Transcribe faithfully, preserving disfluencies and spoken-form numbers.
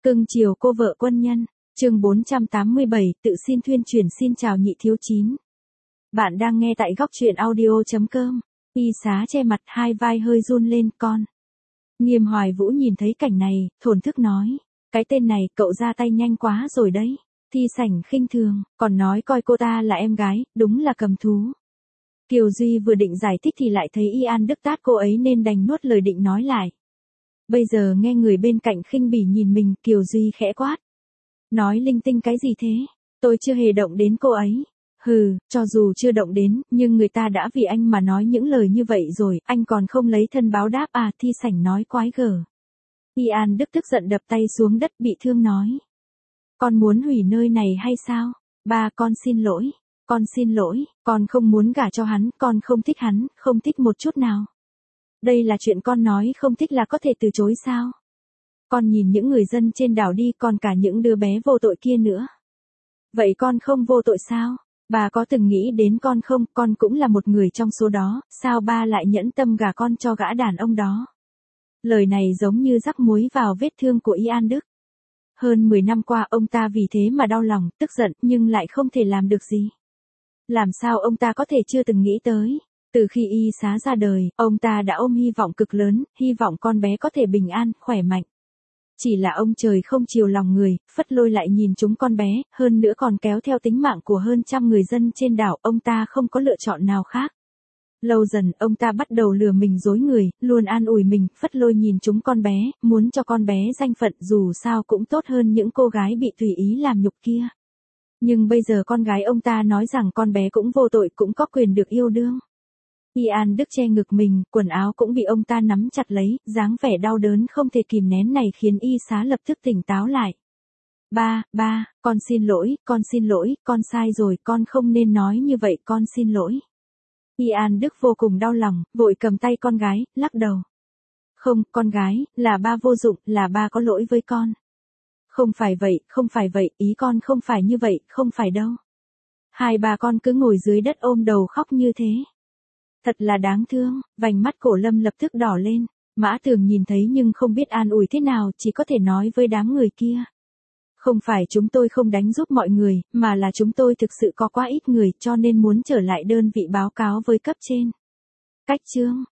Cưng chiều cô vợ quân nhân, chương bốn trăm tám mươi bảy, tự xin thuyên truyền. Xin chào nhị thiếu chín. Bạn đang nghe tại góc truyện audio chấm com. Y Xá che mặt, hai vai hơi run lên. Con. Nghiêm Hoài Vũ nhìn thấy cảnh này, thổn thức nói. Cái tên này, cậu ra tay nhanh quá rồi đấy. Thi Sảnh khinh thường, còn nói coi cô ta là em gái, đúng là cầm thú. Kiều Duy vừa định giải thích thì lại thấy Y An Đức tát cô ấy nên đành nuốt lời định nói lại. Bây giờ nghe người bên cạnh khinh bỉ nhìn mình, Kiều Duy khẽ quát. Nói linh tinh cái gì thế? Tôi chưa hề động đến cô ấy. Hừ, cho dù chưa động đến, nhưng người ta đã vì anh mà nói những lời như vậy rồi, anh còn không lấy thân báo đáp à? Thi Sảnh nói quái gở. Y An Đức tức giận đập tay xuống đất bị thương nói. Con muốn hủy nơi này hay sao? Ba, con xin lỗi. Con xin lỗi, con không muốn gả cho hắn, con không thích hắn, không thích một chút nào. Đây là chuyện con nói không thích là có thể từ chối sao? Con nhìn những người dân trên đảo đi, còn cả những đứa bé vô tội kia nữa. Vậy con không vô tội sao? Bà có từng nghĩ đến con không? Con cũng là một người trong số đó, sao ba lại nhẫn tâm gả con cho gã đàn ông đó? Lời này giống như rắc muối vào vết thương của Y An Đức. Hơn mười năm qua ông ta vì thế mà đau lòng, tức giận, nhưng lại không thể làm được gì. Làm sao ông ta có thể chưa từng nghĩ tới? Từ khi Y Xá ra đời, ông ta đã ôm hy vọng cực lớn, hy vọng con bé có thể bình an, khỏe mạnh. Chỉ là ông trời không chiều lòng người, phất lôi lại nhìn chúng con bé, hơn nữa còn kéo theo tính mạng của hơn trăm người dân trên đảo, ông ta không có lựa chọn nào khác. Lâu dần, ông ta bắt đầu lừa mình dối người, luôn an ủi mình, phất lôi nhìn chúng con bé, muốn cho con bé danh phận dù sao cũng tốt hơn những cô gái bị tùy ý làm nhục kia. Nhưng bây giờ con gái ông ta nói rằng con bé cũng vô tội, cũng có quyền được yêu đương. Y An Đức che ngực mình, quần áo cũng bị ông ta nắm chặt lấy, dáng vẻ đau đớn không thể kìm nén này khiến Y Xá lập tức tỉnh táo lại. Ba, ba, con xin lỗi, con xin lỗi, con sai rồi, con không nên nói như vậy, con xin lỗi. Y An Đức vô cùng đau lòng, vội cầm tay con gái, lắc đầu. Không, con gái, là ba vô dụng, là ba có lỗi với con. Không phải vậy, không phải vậy, ý con không phải như vậy, không phải đâu. Hai bà con cứ ngồi dưới đất ôm đầu khóc như thế. Thật là đáng thương, vành mắt Cổ Lâm lập tức đỏ lên. Mã Tường nhìn thấy nhưng không biết an ủi thế nào, chỉ có thể nói với đám người kia. Không phải chúng tôi không đánh giúp mọi người, mà là chúng tôi thực sự có quá ít người cho nên muốn trở lại đơn vị báo cáo với cấp trên. Cách chương,